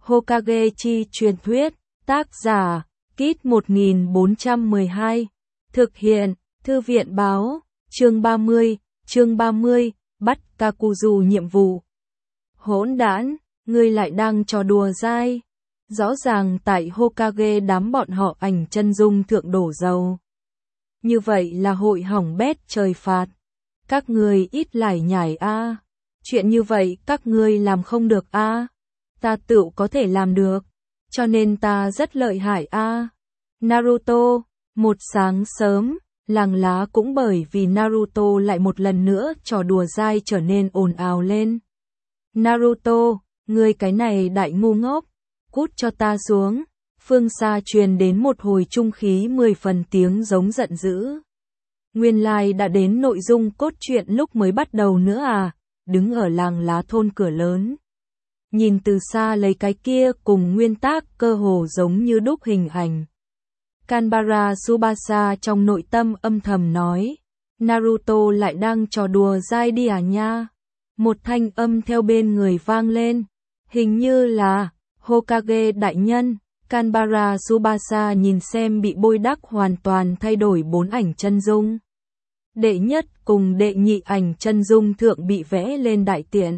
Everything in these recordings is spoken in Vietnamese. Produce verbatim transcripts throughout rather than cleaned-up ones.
Hokage chi truyền thuyết, tác giả, Kit một nghìn bốn trăm mười hai, thực hiện, Thư viện báo, chương ba mươi, chương ba mươi, bắt Kakuzu nhiệm vụ. Hỗn đản, ngươi lại đang trò đùa dai. Rõ ràng tại Hokage đám bọn họ ảnh chân dung thượng đổ dầu. Như vậy là hội hỏng bét trời phạt. Các ngươi ít lải nhải a. Chuyện như vậy các ngươi làm không được a. Ta tự có thể làm được, cho nên ta rất lợi hại a. Naruto, một sáng sớm, làng lá cũng bởi vì Naruto lại một lần nữa trò đùa dai trở nên ồn ào lên. Naruto, ngươi cái này đại ngu ngốc, cút cho ta xuống. Phương xa truyền đến một hồi trung khí mười phần tiếng giống giận dữ. Nguyên lai đã đến nội dung cốt truyện lúc mới bắt đầu nữa à, đứng ở làng lá thôn cửa lớn. Nhìn từ xa lấy cái kia cùng nguyên tác cơ hồ giống như đúc hình ảnh. Kanbara Tsubasa trong nội tâm âm thầm nói, Naruto lại đang trò đùa dai đi à nha. Một thanh âm theo bên người vang lên, hình như là Hokage đại nhân. Kanbara Tsubasa nhìn xem bị bôi đắc hoàn toàn thay đổi bốn ảnh chân dung. Đệ nhất cùng đệ nhị ảnh chân dung thượng bị vẽ lên đại tiện.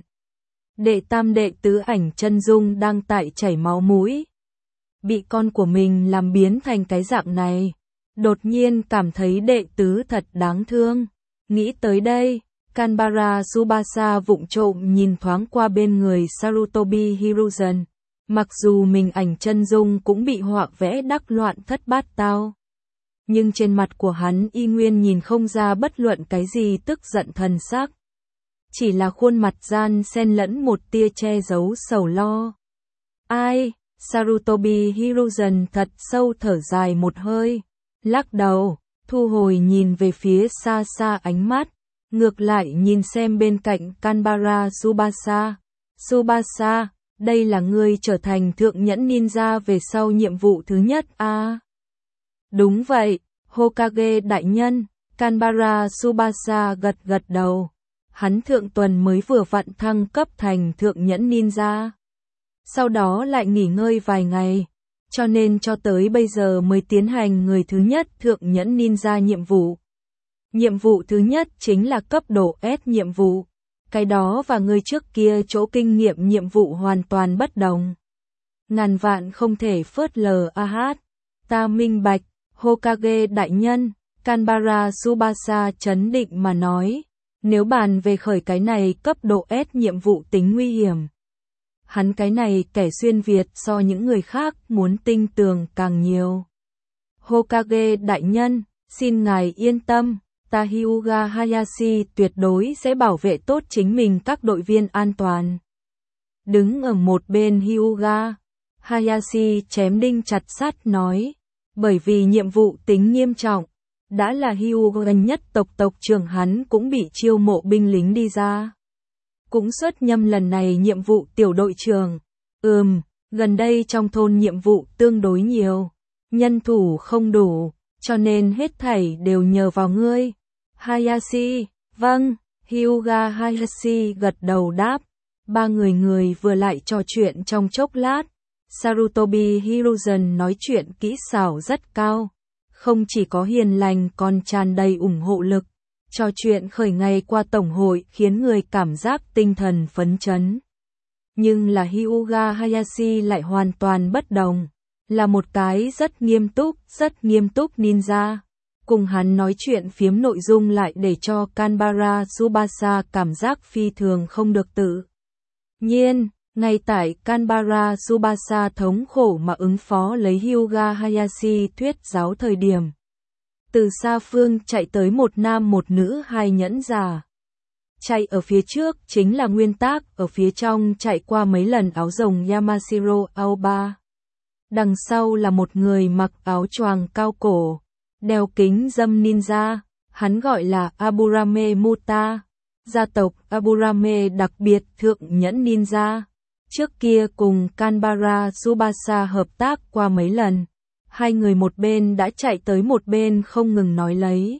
Đệ tam đệ tứ ảnh chân dung đang tại chảy máu mũi. Bị con của mình làm biến thành cái dạng này. Đột nhiên cảm thấy đệ tứ thật đáng thương. Nghĩ tới đây, Kanbara Tsubasa vụng trộm nhìn thoáng qua bên người Sarutobi Hiruzen. Mặc dù mình ảnh chân dung cũng bị họa vẽ đắc loạn thất bát tao. Nhưng trên mặt của hắn y nguyên nhìn không ra bất luận cái gì tức giận thần sắc. Chỉ là khuôn mặt gian xen lẫn một tia che giấu sầu lo. Ai, Sarutobi Hiruzen thật sâu thở dài một hơi. Lắc đầu, thu hồi nhìn về phía xa xa ánh mắt. Ngược lại nhìn xem bên cạnh Kanbara Tsubasa. Tsubasa, đây là ngươi trở thành thượng nhẫn ninja về sau nhiệm vụ thứ nhất a. À? Đúng vậy, Hokage đại nhân. Kanbara Tsubasa gật gật đầu. Hắn thượng tuần mới vừa vặn thăng cấp thành thượng nhẫn ninja. Sau đó lại nghỉ ngơi vài ngày, cho nên cho tới bây giờ mới tiến hành người thứ nhất thượng nhẫn ninja nhiệm vụ. Nhiệm vụ thứ nhất chính là cấp độ S nhiệm vụ. Cái đó và người trước kia chỗ kinh nghiệm nhiệm vụ hoàn toàn bất đồng. Ngàn vạn không thể phớt lờ a hát. Ta minh bạch, Hokage đại nhân. Kanbara Tsubasa chấn định mà nói. Nếu bàn về khởi cái này cấp độ S nhiệm vụ tính nguy hiểm. Hắn cái này kẻ xuyên Việt so những người khác muốn tinh tường càng nhiều. Hokage đại nhân, xin ngài yên tâm. Ta Hyuga Hayashi tuyệt đối sẽ bảo vệ tốt chính mình các đội viên an toàn. Đứng ở một bên Hyuga, Hayashi chém đinh chặt sắt nói, bởi vì nhiệm vụ tính nghiêm trọng, đã là Hyuga nhất tộc tộc trưởng hắn cũng bị chiêu mộ binh lính đi ra. Cũng xuất nhâm lần này nhiệm vụ tiểu đội trưởng. Ừm, gần đây trong thôn nhiệm vụ tương đối nhiều, nhân thủ không đủ, cho nên hết thảy đều nhờ vào ngươi. Hayashi, vâng, Hyuga Hayashi gật đầu đáp. Ba người người vừa lại trò chuyện trong chốc lát. Sarutobi Hiruzen nói chuyện kỹ xảo rất cao. Không chỉ có hiền lành còn tràn đầy ủng hộ lực. Trò chuyện khởi ngày qua tổng hội khiến người cảm giác tinh thần phấn chấn. Nhưng là Hyuga Hayashi lại hoàn toàn bất đồng. Là một cái rất nghiêm túc, rất nghiêm túc ninja. Cùng hắn nói chuyện phiếm nội dung lại để cho Kanbara Tsubasa cảm giác phi thường không được tự nhiên. Ngay tại Kanbara Tsubasa thống khổ mà ứng phó lấy Hyuga Hayashi thuyết giáo thời điểm. Từ xa phương chạy tới một nam một nữ hai nhẫn giả. Chạy ở phía trước chính là nguyên tác, ở phía trong chạy qua mấy lần áo rồng Yamashiro Aoba. Đằng sau là một người mặc áo choàng cao cổ, đeo kính dâm ninja, hắn gọi là Aburame Muta, gia tộc Aburame đặc biệt thượng nhẫn ninja. Trước kia cùng Kanbara Tsubasa hợp tác qua mấy lần, hai người một bên đã chạy tới một bên không ngừng nói lấy.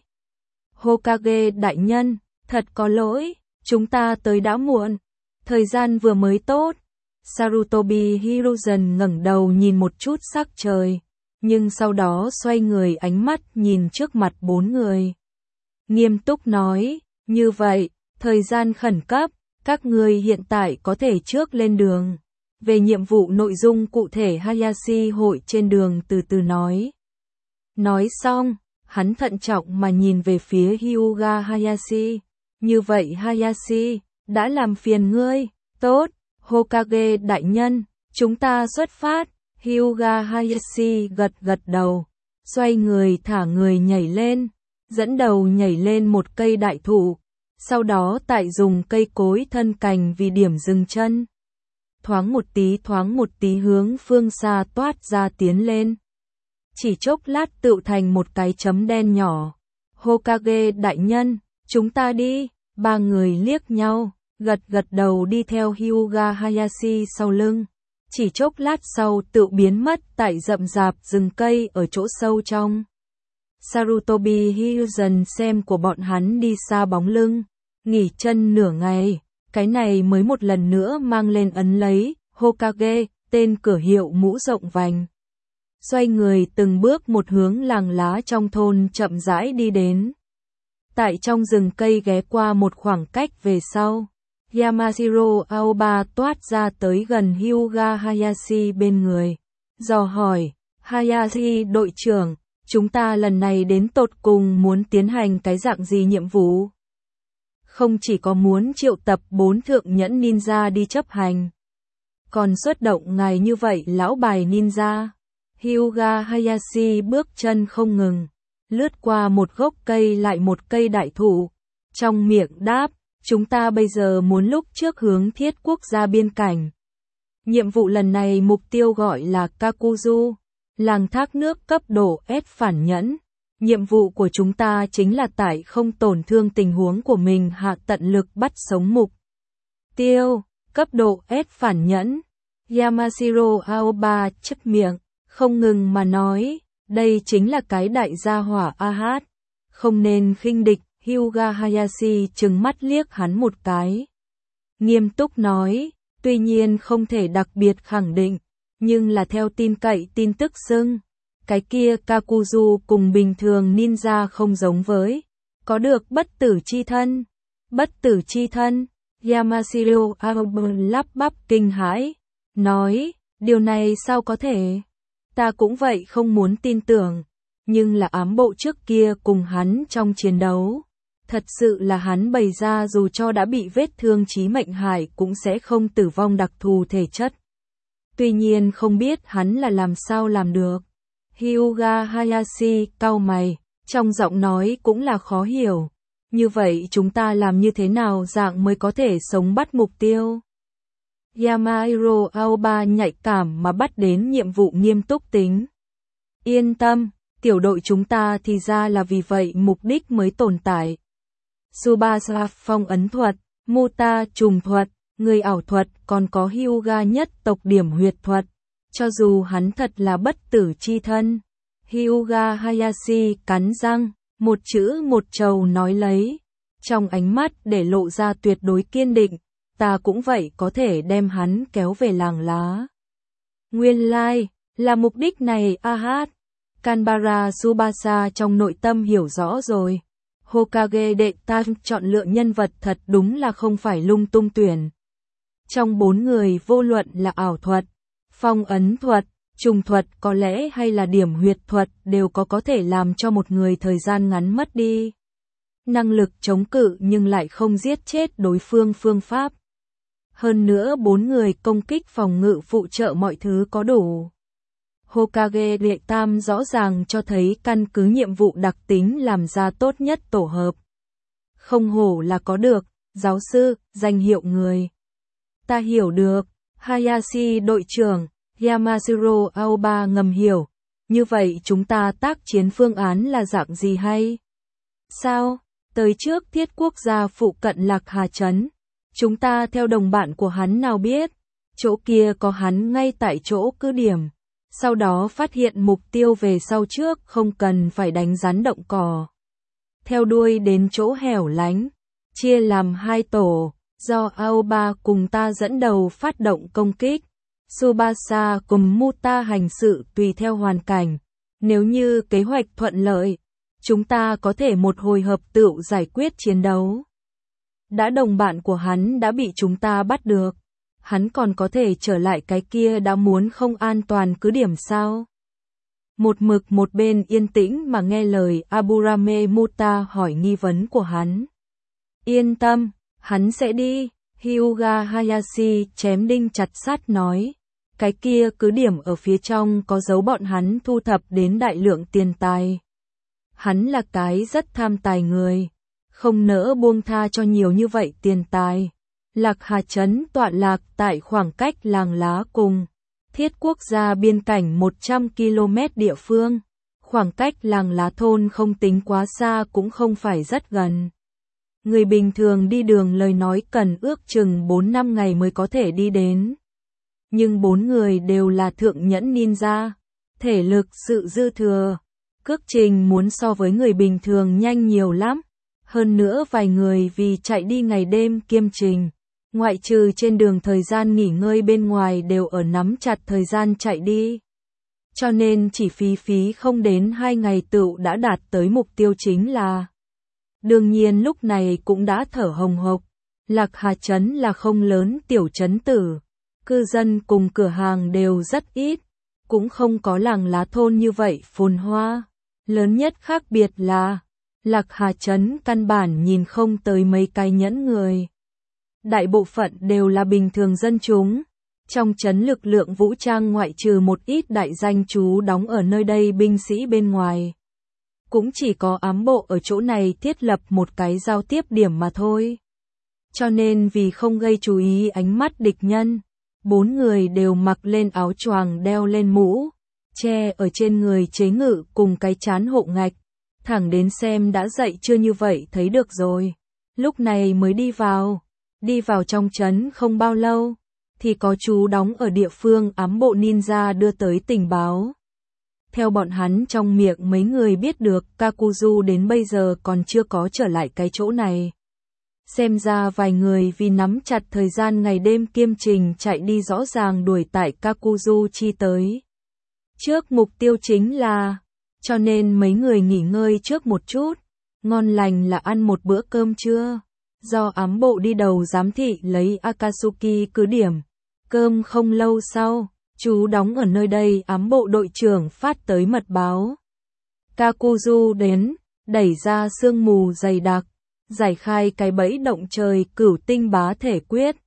Hokage đại nhân, thật có lỗi, chúng ta tới đã muộn, thời gian vừa mới tốt. Sarutobi Hiruzen ngẩng đầu nhìn một chút sắc trời, nhưng sau đó xoay người ánh mắt nhìn trước mặt bốn người. Nghiêm túc nói, như vậy, thời gian khẩn cấp, các người hiện tại có thể trước lên đường. Về nhiệm vụ nội dung cụ thể Hayashi hội trên đường từ từ nói. Nói xong, hắn thận trọng mà nhìn về phía Hyuga Hayashi. Như vậy Hayashi, đã làm phiền ngươi, tốt, Hokage đại nhân, chúng ta xuất phát. Hyuga Hayashi gật gật đầu, xoay người thả người nhảy lên, dẫn đầu nhảy lên một cây đại thụ, sau đó tại dùng cây cối thân cành vì điểm dừng chân. Thoáng một tí thoáng một tí hướng phương xa toát ra tiến lên. Chỉ chốc lát tựu thành một cái chấm đen nhỏ. Hokage đại nhân, chúng ta đi, ba người liếc nhau, gật gật đầu đi theo Hyuga Hayashi sau lưng. Chỉ chốc lát sau tựu biến mất tại rậm rạp rừng cây ở chỗ sâu trong. Sarutobi Hiruzen xem của bọn hắn đi xa bóng lưng, nghỉ chân nửa ngày, cái này mới một lần nữa mang lên ấn lấy, Hokage, tên cửa hiệu mũ rộng vành. Xoay người từng bước một hướng làng lá trong thôn chậm rãi đi đến. Tại trong rừng cây ghé qua một khoảng cách về sau, Yamashiro Aoba toát ra tới gần Hyuga Hayashi bên người. Dò hỏi, Hayashi đội trưởng, chúng ta lần này đến tột cùng muốn tiến hành cái dạng gì nhiệm vụ? Không chỉ có muốn triệu tập bốn thượng nhẫn ninja đi chấp hành, còn xuất động ngài như vậy lão bài ninja. Hyuga Hayashi bước chân không ngừng, lướt qua một gốc cây lại một cây đại thụ, trong miệng đáp, chúng ta bây giờ muốn lúc trước hướng thiết quốc gia biên cảnh. Nhiệm vụ lần này mục tiêu gọi là Kakuzu, làng thác nước cấp độ S phản nhẫn. Nhiệm vụ của chúng ta chính là tại không tổn thương tình huống của mình hạ tận lực bắt sống mục tiêu, cấp độ S phản nhẫn. Yamashiro Aoba chép miệng, không ngừng mà nói, đây chính là cái đại gia hỏa a hát, không nên khinh địch. Hyuga Hayashi trừng mắt liếc hắn một cái. Nghiêm túc nói, tuy nhiên không thể đặc biệt khẳng định, nhưng là theo tin cậy tin tức xưng. Cái kia Kakuzu cùng bình thường ninja không giống với, có được bất tử chi thân. Bất tử chi thân, Yamashiro Aoba lắp bắp kinh hãi, nói, điều này sao có thể? Ta cũng vậy không muốn tin tưởng, nhưng là ám bộ trước kia cùng hắn trong chiến đấu. Thật sự là hắn bày ra dù cho đã bị vết thương chí mệnh hại cũng sẽ không tử vong đặc thù thể chất. Tuy nhiên không biết hắn là làm sao làm được. Hyuga Hayashi cau mày, trong giọng nói cũng là khó hiểu. Như vậy chúng ta làm như thế nào dạng mới có thể sống bắt mục tiêu? Yamashiro Aoba nhạy cảm mà bắt đến nhiệm vụ nghiêm túc tính. Yên tâm, tiểu đội chúng ta thì ra là vì vậy mục đích mới tồn tại. Tsubasa phong ấn thuật, Muta trùng thuật, người ảo thuật còn có Hyuga nhất tộc điểm huyệt thuật. Cho dù hắn thật là bất tử chi thân. Hyuga Hayashi cắn răng, một chữ một trầu nói lấy. Trong ánh mắt để lộ ra tuyệt đối kiên định, ta cũng vậy có thể đem hắn kéo về làng lá. Nguyên lai, like, là mục đích này a hát. Kanbara Tsubasa trong nội tâm hiểu rõ rồi. Hokage đệ tam chọn lựa nhân vật thật đúng là không phải lung tung tuyển. Trong bốn người vô luận là ảo thuật, phong ấn thuật, trùng thuật có lẽ hay là điểm huyệt thuật đều có có thể làm cho một người thời gian ngắn mất đi năng lực chống cự nhưng lại không giết chết đối phương phương pháp. Hơn nữa bốn người công kích phòng ngự phụ trợ mọi thứ có đủ. Hokage đệ tam rõ ràng cho thấy căn cứ nhiệm vụ đặc tính làm ra tốt nhất tổ hợp. Không hổ là có được, giáo sư, danh hiệu người. Ta hiểu được, Hayashi đội trưởng, Yamashiro Aoba ngầm hiểu. Như vậy chúng ta tác chiến phương án là dạng gì hay? Sao? Tới trước thiết quốc gia phụ cận Lạc Hà Trấn. Chúng ta theo đồng bạn của hắn nào biết. Chỗ kia có hắn ngay tại chỗ cứ điểm. Sau đó phát hiện mục tiêu về sau trước không cần phải đánh rắn động cỏ. Theo đuôi đến chỗ hẻo lánh. Chia làm hai tổ. do Aoba cùng ta dẫn đầu phát động công kích. Tsubasa cùng Muta hành sự tùy theo hoàn cảnh. Nếu như kế hoạch thuận lợi, chúng ta có thể một hồi hợp tựu giải quyết chiến đấu. Đã đồng bạn của hắn đã bị chúng ta bắt được, hắn còn có thể trở lại cái kia đã muốn không an toàn cứ điểm sao? Một mực một bên yên tĩnh mà nghe lời Aburame Muta hỏi nghi vấn của hắn. Yên tâm, hắn sẽ đi, Hyuga Hayashi chém đinh chặt sắt nói. Cái kia cứ điểm ở phía trong có dấu bọn hắn thu thập đến đại lượng tiền tài. Hắn là cái rất tham tài người, không nỡ buông tha cho nhiều như vậy tiền tài. Lạc Hà Trấn tọa lạc tại khoảng cách Làng Lá cùng Thiết Quốc gia biên cảnh một trăm ki lô mét địa phương. Khoảng cách Làng Lá thôn không tính quá xa cũng không phải rất gần. Người bình thường đi đường lời nói cần ước chừng bốn năm ngày mới có thể đi đến. Nhưng bốn người đều là thượng nhẫn ninja, thể lực sự dư thừa. Cước trình muốn so với người bình thường nhanh nhiều lắm. Hơn nữa vài người vì chạy đi ngày đêm kiêm trình. Ngoại trừ trên đường thời gian nghỉ ngơi bên ngoài đều ở nắm chặt thời gian chạy đi. Cho nên chỉ phí phí không đến hai ngày tựu đã đạt tới mục tiêu chính là. Đương nhiên lúc này cũng đã thở hồng hộc. Lạc Hà Trấn là không lớn tiểu trấn tử. Cư dân cùng cửa hàng đều rất ít. Cũng không có Làng Lá thôn như vậy phồn hoa. Lớn nhất khác biệt là Lạc Hà Trấn căn bản nhìn không tới mấy cái nhẫn người. Đại bộ phận đều là bình thường dân chúng. Trong trấn lực lượng vũ trang ngoại trừ một ít đại danh chú đóng ở nơi đây binh sĩ bên ngoài. Cũng chỉ có ám bộ ở chỗ này thiết lập một cái giao tiếp điểm mà thôi. Cho nên vì không gây chú ý ánh mắt địch nhân, bốn người đều mặc lên áo choàng đeo lên mũ, che ở trên người chế ngự cùng cái chán hộ ngạch. Thẳng đến xem đã dậy chưa như vậy thấy được rồi. Lúc này mới đi vào. Đi vào trong trấn không bao lâu, thì có chú đóng ở địa phương ám bộ ninja đưa tới tình báo. Theo bọn hắn trong miệng mấy người biết được Kakuzu đến bây giờ còn chưa có trở lại cái chỗ này. Xem ra vài người vì nắm chặt thời gian ngày đêm kiêm trình chạy đi rõ ràng đuổi tại Kakuzu chi tới. Trước mục tiêu chính là, cho nên mấy người nghỉ ngơi trước một chút, ngon lành là ăn một bữa cơm trưa. Do ám bộ đi đầu giám thị lấy Akatsuki cứ điểm. Cơm không lâu sau, chú đóng ở nơi đây ám bộ đội trưởng phát tới mật báo. Kakuzu đến, đẩy ra sương mù dày đặc, giải khai cái bẫy động trời cửu tinh bá thể quyết.